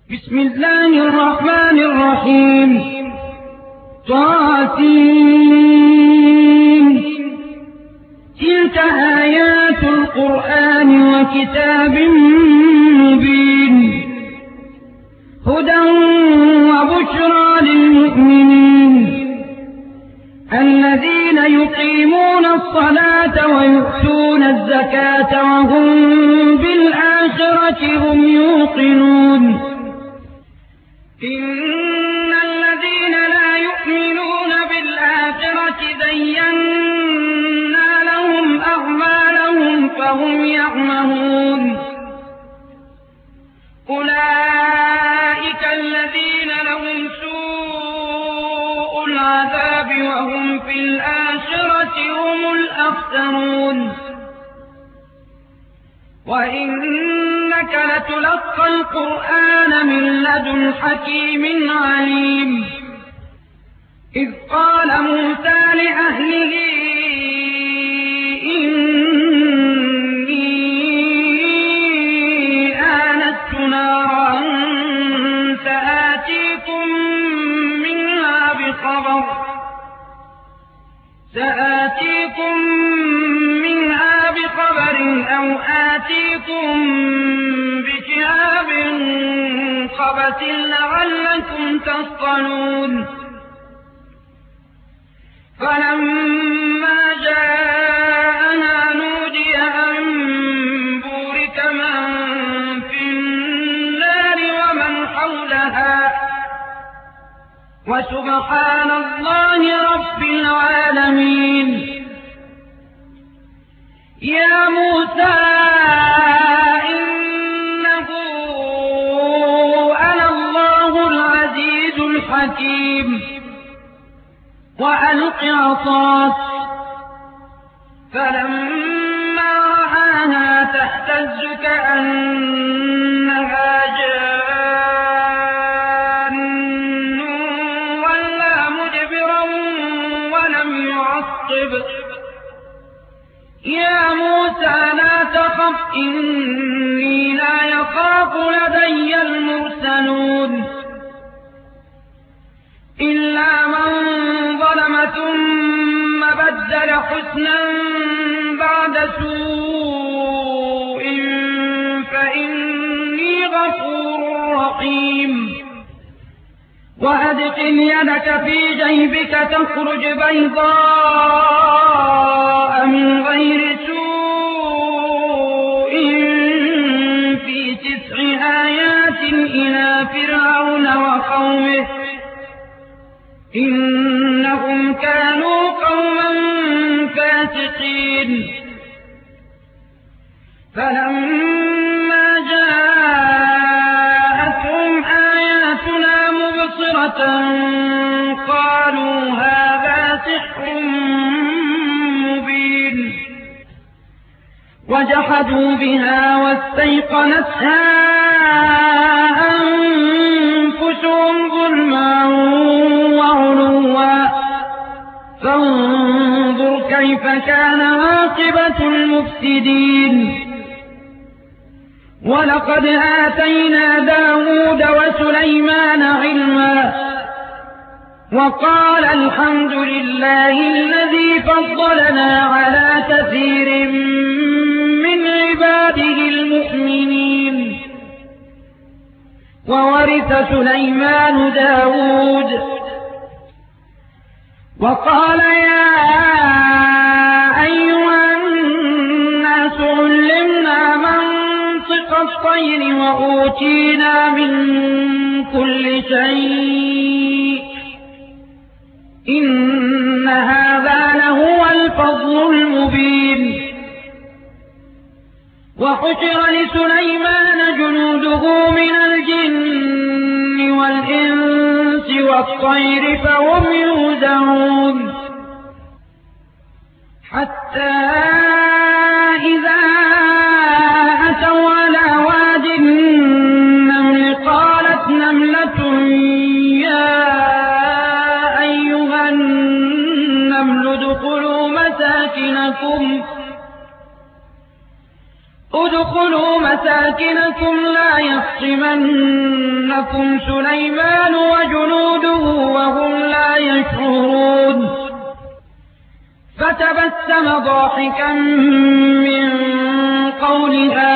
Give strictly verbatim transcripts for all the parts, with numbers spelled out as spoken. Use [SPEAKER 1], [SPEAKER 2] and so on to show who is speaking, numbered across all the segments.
[SPEAKER 1] بسم الله الرحمن الرحيم. طاسين. تلك آيات القرآن وكتاب مبين هدى وبشرى للمؤمنين الذين يقيمون الصلاة ويؤتون الزكاة وهم بالآخرة هم يوقنون. إن الذين لا يؤمنون بالآخرة زينا لهم أعمالهم فهم يعمهون. أولئك الذين لهم سوء العذاب وهم في الآخرة هم الأخسرون. وإنك لتلقى القرآن من لدن حكيم عليم. إذ قال موسى لأهله إني آنست نارا سآتيكم منها بخبر سآتيكم منها بخبر أو آتيكم بشهاب قبس لعلكم تصطلون. فلما جاءنا نودي أن بورك من في النار ومن حولها وسبحان الله رب العالمين. يا موسى إنه أنا الله العزيز الحكيم. وألق عصاك فلما رآها تهتز كأنها جان ولا مدبرا ولم يعقب. يا موسى لا تخف إني لا يخاف لدي المرسلون. إلا من ظلم ثم بدل حسنا بعد سوء فإني غفور رحيم. وأدخل يدك في جيبك تخرج بيضاء من غير سوء في تسع آيات إلى فرعون وقومه إنهم كانوا قوما فاسقين. فلما جاءتهم آياتنا مبصرة قالوا هذا سحر مبين. وجحدوا بها واستيقنتها أنفسهم ظلما وعلوا فانظر كيف كان عاقبة المفسدين. ولقد آتينا داود وسليمان علما وقال الحمد لله الذي فضلنا على كثير من عباده المؤمنين. وورث سليمان داود وقال يا أيها الناس علمنا منطق الطير وأوتينا من كل شيء إن هذا لهو الفضل المبين. وحشر لسليمان جنوده من الجن والإنس والطير فهم يوزعون. حتى إذا أتوا على واد النمل قالت نملة يا أيها النمل ادخلوا مساكنكم ادخلوا مساكنكم لا يحطمنكم سليمان وجنوده وهم لا يشعرون فتبسم ضاحكا من قولها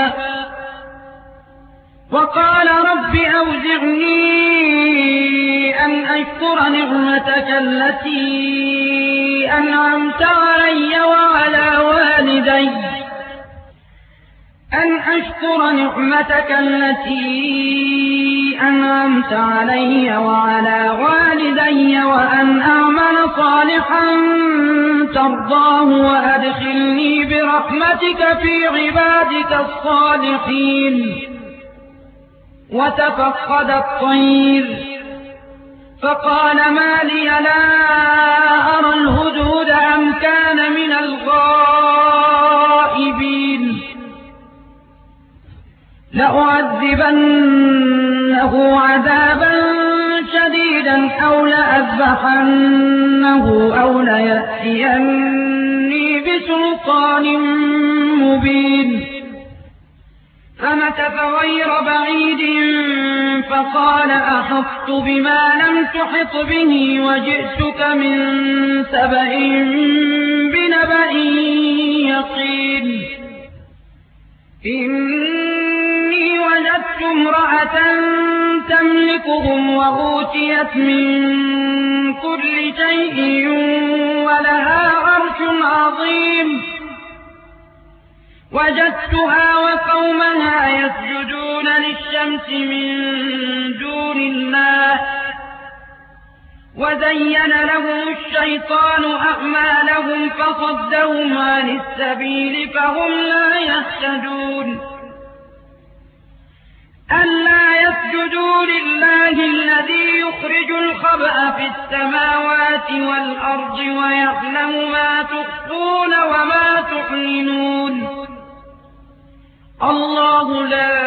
[SPEAKER 1] وقال رب أوزعني أن أشكر نعمتك التي أنعمت علي وعلى والدي أن أشكر نعمتك التي أنعمت علي وعلى والدي وأن أعمل صالحا ترضاه وأدخلني برحمتك في عبادك الصالحين وتفقد الطير فقال ما لي لا أرى الهدهد أم كان من الغائبين لأعذبنه عذابا شديدا أو لأذبحنه أو ليأتيني بسلطان مبين فمكث غير بعيد فقال أحطت بما لم تحط به وجئتك من سبأ بنبأ يقين إني وجدت امرأة تملكهم وأوتيت من كل شيء ولها عرش عظيم وجدتها وقومها يسجدون للشمس من دون الله وزين لهم الشيطان أعمالهم فصدهم عن السبيل فهم لا يهتدون ألا يسجدوا لله الذي يخرج الخبأ في السماوات والأرض ويعلم ما تخفون وما تعلنون الله لا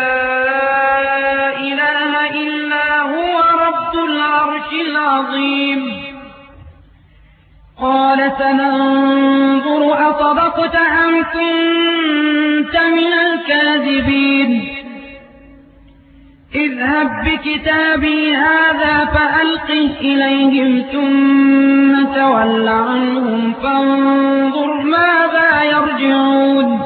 [SPEAKER 1] إله إلا هو رب العرش العظيم قال سننظر أصدقت أم كنت من الكاذبين اذهب بكتابي هذا فألقه إليهم ثم تول عنهم فانظر ماذا يرجعون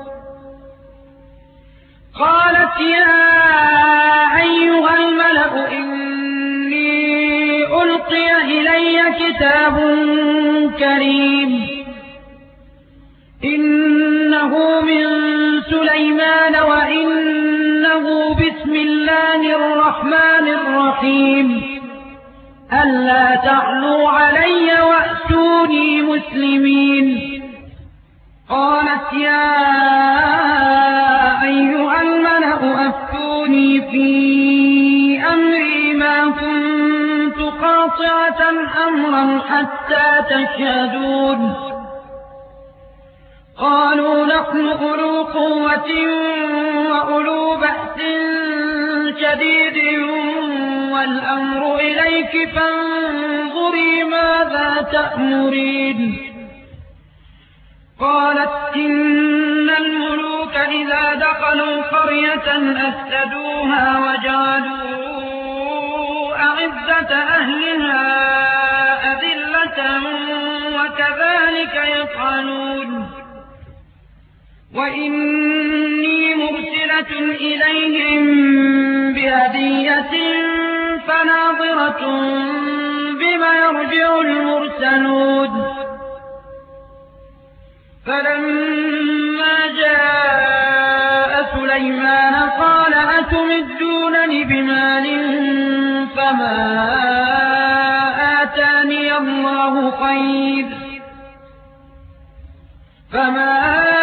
[SPEAKER 1] قالت يا أيها الملأ إني ألقي إلي كتاب كريم إنه من سليمان وإنه بسم الله الرحمن الرحيم ألا تعلوا علي وأتوني مسلمين قالت يا أيها الملأ أفتوني في أمري ما كنت قاطعة أمرا حتى تشهدون قالوا نحن أولو قوة وأولو بأس شديد والأمر إليك فانظري ماذا تأمرين قالت إن الملوك إذا دخلوا قرية أفسدوها وجعلوا أعزة أهلها أذلة وكذلك يفعلون وإني مرسلة إليهم بهدية فناظرة بما يرجع المرسلون فلما جاء سليمان قال أتمدونني بمال فما آتاني الله خير فما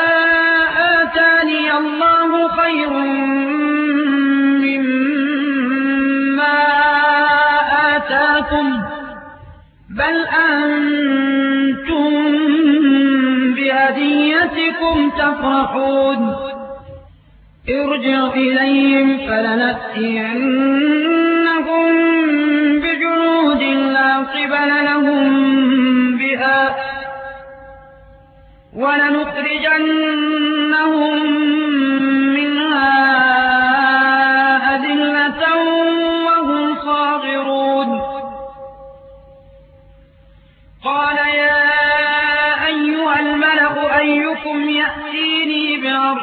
[SPEAKER 1] آتاني الله خير مما آتاكم بل أنتم بهديتكم تفرحون ارجع إليهم فلنأتينهم بجنود لا قبل لهم بها ولنخرجنهم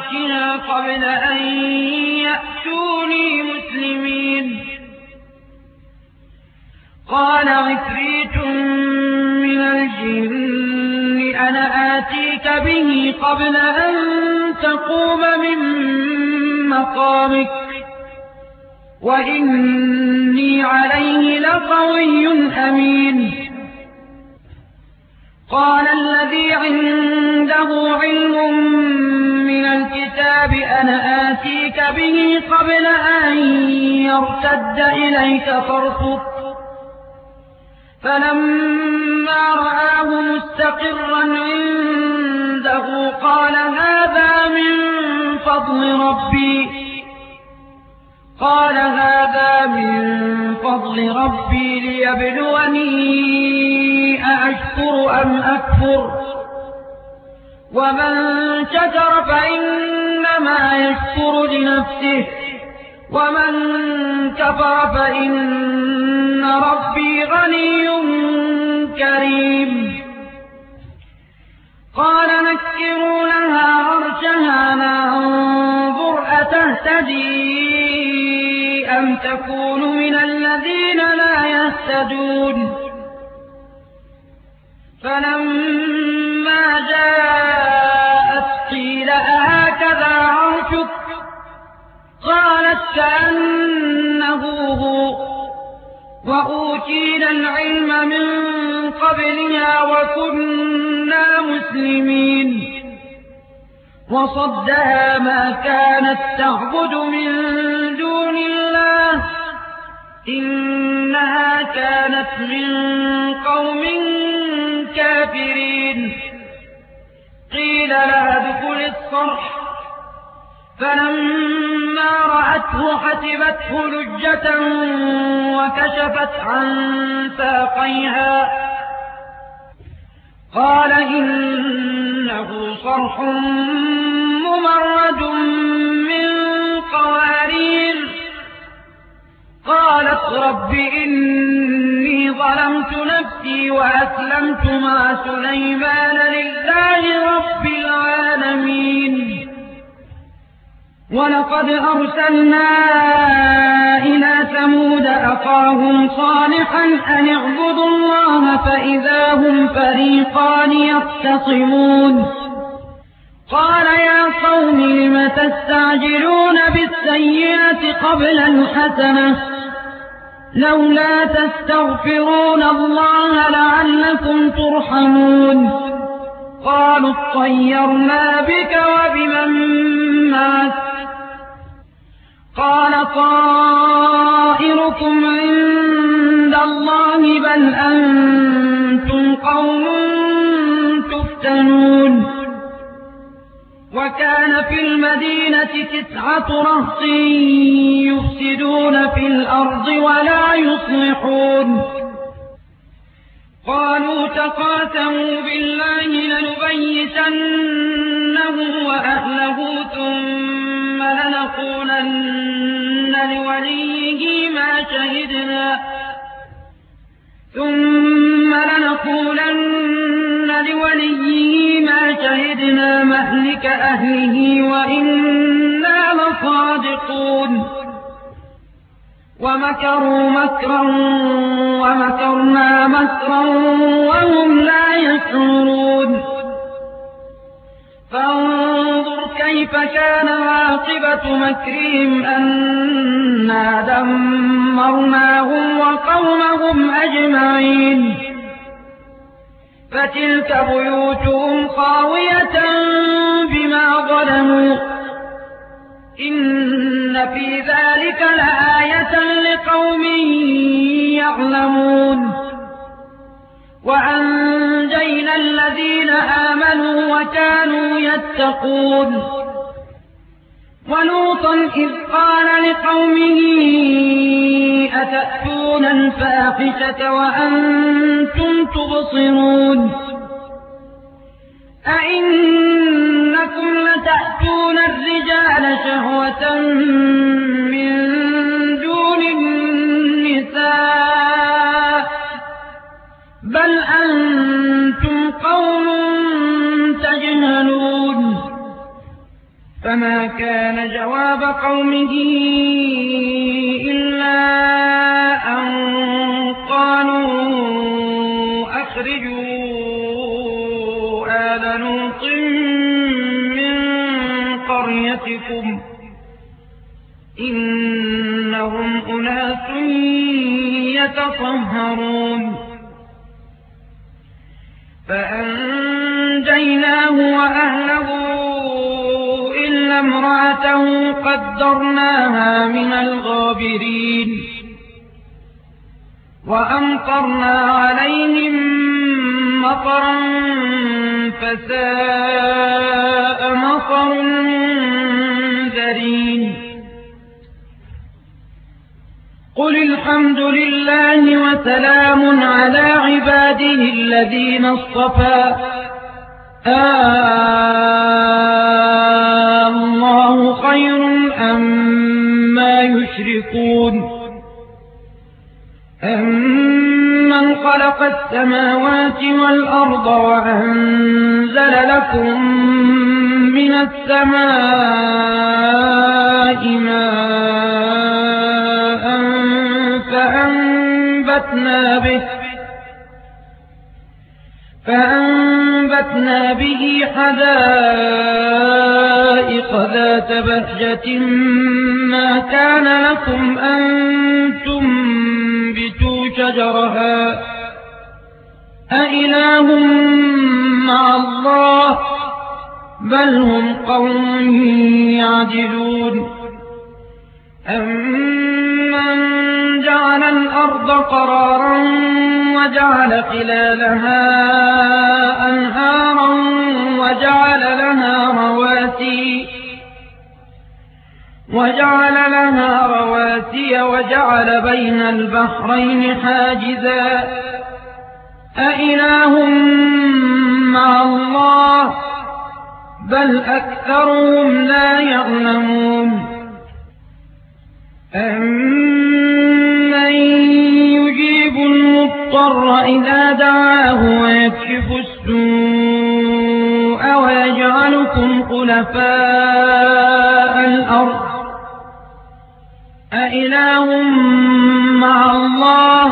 [SPEAKER 1] عرشها قبل أن يأتوني مسلمين. قال عفريت من الجن أنا آتيك به قبل أن تقوم من مقامك وإني عليه لقوي أمين. قال الذي عنده علم من الكتاب أنا آتيك به قبل أن يرتد إليك طرفك فلما رآه مستقرا عنده قال هذا من فضل ربي قال هذا من فضل ربي ليبلوني أأشكر أم أكفر ومن شكر فإنما يشكر لنفسه ومن كفر فإن ربي غني كريم. قال نكروا لها عرشها ننظر أتهتدي أم تكون من الذين لا يهتدون. فلما جاءت قيل أهكذا عرشك قالت كأنه هو وأوتينا العلم من قبلها وكنا مسلمين. وصدها ما كانت تعبد من دون الله إنها كانت من قوم كافرين. قيل لها ادخل الصرح فلما رأته حسبته لجة وكشفت عن ساقيها قال إنه صرح ممرد من قوارير. قالت رب إني ظلمت نفسي وأسلمت مع سليمان لله رب العالمين. ولقد أرسلنا إلى ثمود أخاهم صالحا أن اعبدوا الله فإذا هم فريقان يختصمون. قال يا قوم لم تستعجلون بالسيئة قبل الحسنة لولا تستغفرون الله لعلكم ترحمون. قالوا اطيرنا بك وبمن معك قال طائركم عند الله بل أنتم قوم تفتنون. وكان في المدينة تسعة رهط يفسدون في الأرض ولا يصلحون. قالوا تقاسموا بالله لنبيتنه وأهله ثم لنقولن لوليه ما شهدنا ثم لنقولن لوليه ما شهدنا مهلك أهله وإنا لصادقون. ومكروا مكرا ومكرنا مكرا وهم لا يشعرون. فانظر كيف كان عاقبة مكرهم أنا دمرناهم وقومهم أجمعين. فتلك بيوتهم خاوية بما ظلموا إن في ذلك لآية لقوم يعلمون. وأنجينا الذين آمنوا وكانوا يتقون. ولوطا إذ قال لقومه أتأتون الفاحشة وأنتم تبصرون أئنكم لتأتون الرجال شهوة من دون النساء بل أنتم قوم تجهلون. فما كان جواب قومه إلا أن قالوا أخرجوا آل لوط من قريتكم إنهم أناس يتطهرون فأنجيناه وأهله إلا امرأته قدرناها من الغابرين وأمطرنا عليهم مطرا فساء مطر المنذرين قل الحمد لله وسلام على عباده الذين اصطفى آه الله خير أما يشركون أمن خلق السماوات والأرض وأنزل لكم من السماء ماء فأنبتنا به فأنبتنا به حدائق ذات بهجة ما كان لكم أن تنبتوا شجرها أإله مع الله بل هم قوم يعدلون أمن جعل الأرض قرارا وجعل خلالها أنهارا وجعل لها رواسي وجعل لها رواسي وجعل بين البحرين حاجزا أإله مع الله بل أكثرهم لا يعلمون أمن يجيب المضطر إذا دعاه ويكشف السوء ويجعلكم خلفاء الأرض أإله مع الله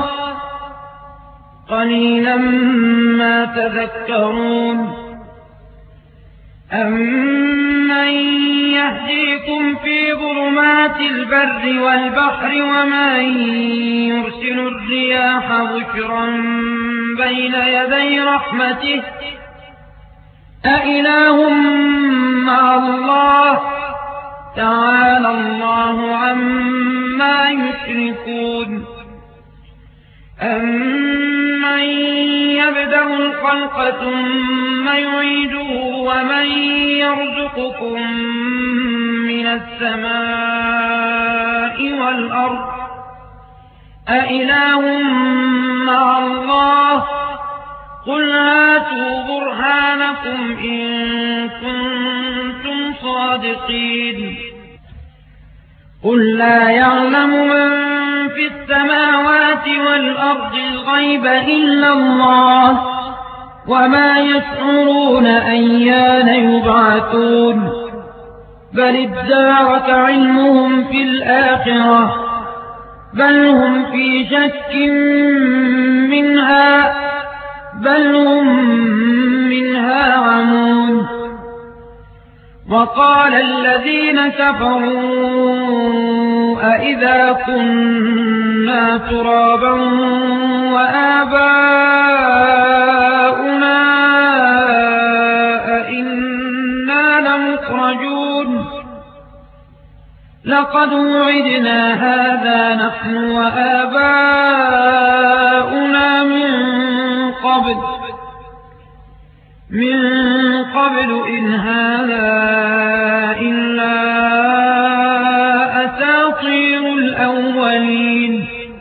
[SPEAKER 1] قليلا ما تذكرون أمن يهديكم في ظلمات البر والبحر ومن يرسل الرياح بشرا بين يدي رحمته أإله مع الله تعالى الله عما يشركون أمن يبدأ الخلق ثم يعيده ومن يرزقكم من السماء والأرض أإله مع الله قل هاتوا برهانكم إن كنتم صادقين قل لا يعلم من في السماوات والأرض الغيب إلا الله وما يشعرون أيان يبعثون بل ادارك علمهم في الآخرة بل هم في شك منها بل هم منها عمون وقال الذين كفروا أئذا كنا ترابا وآباؤنا أئنا لمخرجون لقد وعدنا هذا نحن وآباؤنا من قبل من قبل إن هذا إلا أساطير الأولين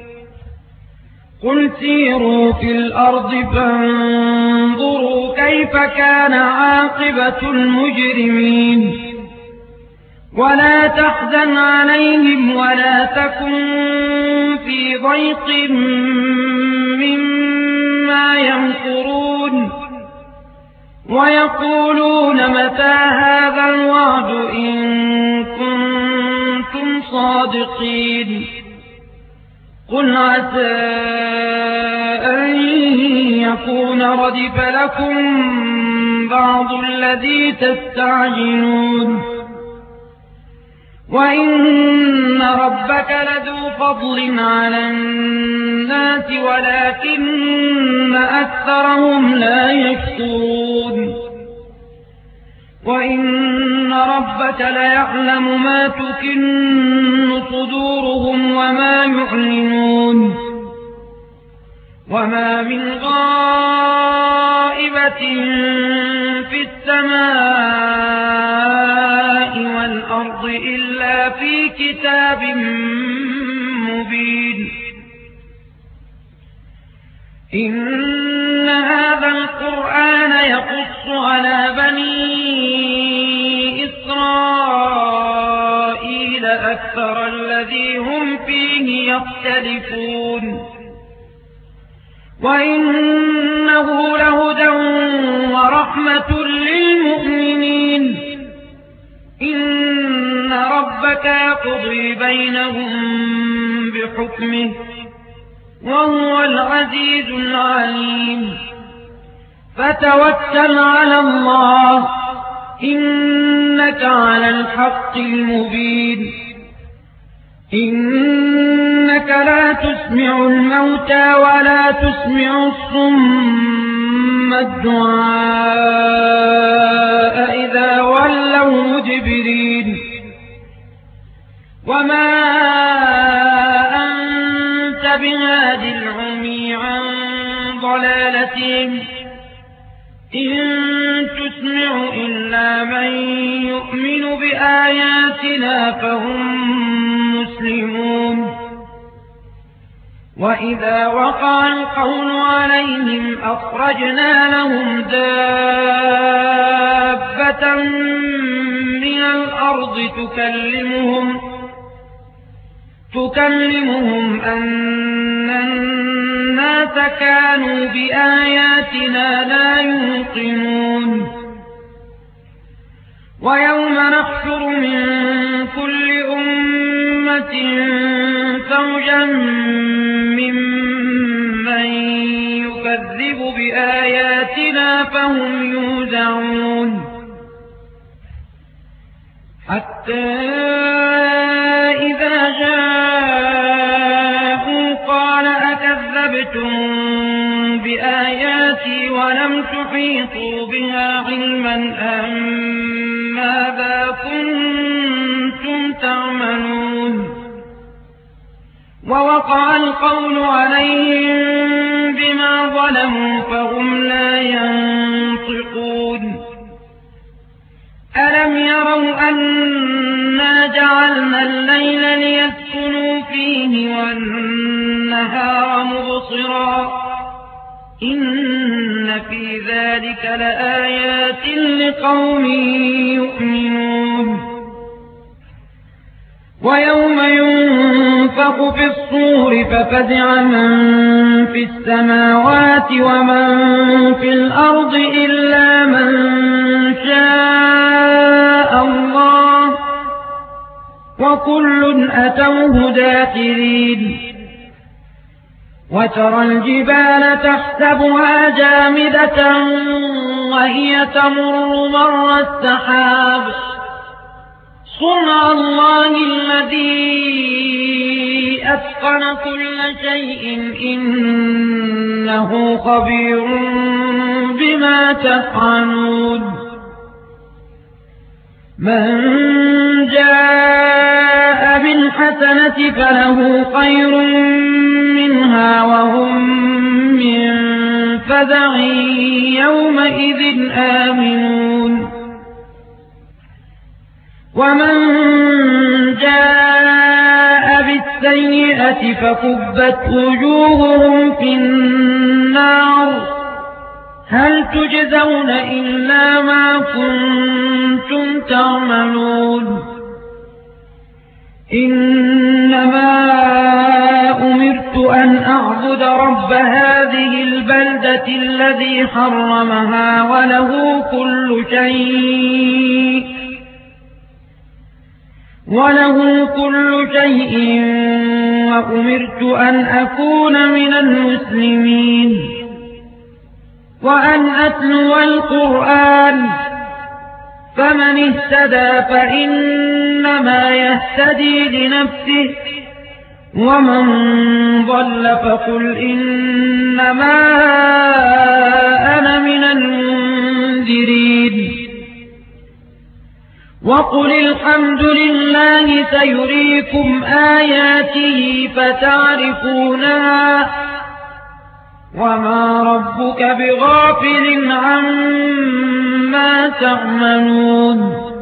[SPEAKER 1] قل سيروا في الأرض فانظروا كيف كان عاقبة المجرمين ولا تحزن عليهم ولا تكن في ضيق مما يمكرون ويقولون متى هذا الوعد إن كنتم صادقين قل عسى أن يكون ردف لكم بعض الذي تستعجلون وإن ربك لذو فضل على الناس ولكن أكثرهم لا يشكرون وإن ربك ليعلم ما تكن صدورهم وما يعلنون وما من غائبة في السماء والأرض إلا في كتاب مبين إن هذا القرآن يقص على بني إسرائيل أكثر الذي هم فيه يختلفون وإنه لهدى ورحمة للمؤمنين إن ربك يقضي بينهم بحكمه وهو العزيز العليم فتوكل على الله إنك على الحق المبين إنك لا تسمع الموتى ولا تسمع الصم الدعاء إذا ولوا مدبرين وما أنت بهاد العمي عن ضلالتهم إن تسمع إلا من يؤمن بآياتنا فهم مسلمون وإذا وقع القول عليهم أخرجنا لهم دابة من الأرض تكلمهم تكلمهم أن الناس كانوا بآياتنا لا يوقنون ويوم نحشر من كل أمة فوجا ممن يكذب بآياتنا فهم يوزعون حتى إذا جاءوا قال أكذبتم بآياتي ولم تحيطوا بها علما أم ماذا كنتم تعملون ووقع القول عليهم بما ظلموا فهم لا ينطقون ألم يروا أنا جعلنا الليل ليسكنوا فيه والنهار مبصرا إن في ذلك لآيات لقوم يؤمنون ويوم ينفخ في الصور ففزع من في السماوات ومن في الأرض إلا من شاء الله وكل أتوه داخرين وترى الجبال تحسبها جامدة وهي تمر مر السحاب صنع الله الذي أتقن كل شيء إنه خبير بما تفعلون من جاء بالحسنة فله خير منها وهم من فزع يومئذ آمنون ومن جاء بالسيئة فكبت وجوههم في النار هل تجزون إلا ما كنتم تعملون إنما أمر أمرت أن أعبد رب هذه البلدة الذي حرمها وله كل شيء وله كل شيء وأمرت أن أكون من المسلمين وأن أتلو القرآن فمن اهتدى فإنما يهتدي لنفسه ومن ضل فقل إنما أنا من المنذرين وقل الحمد لله سيريكم آياته فتعرفونها وما ربك بغافل عما تعملون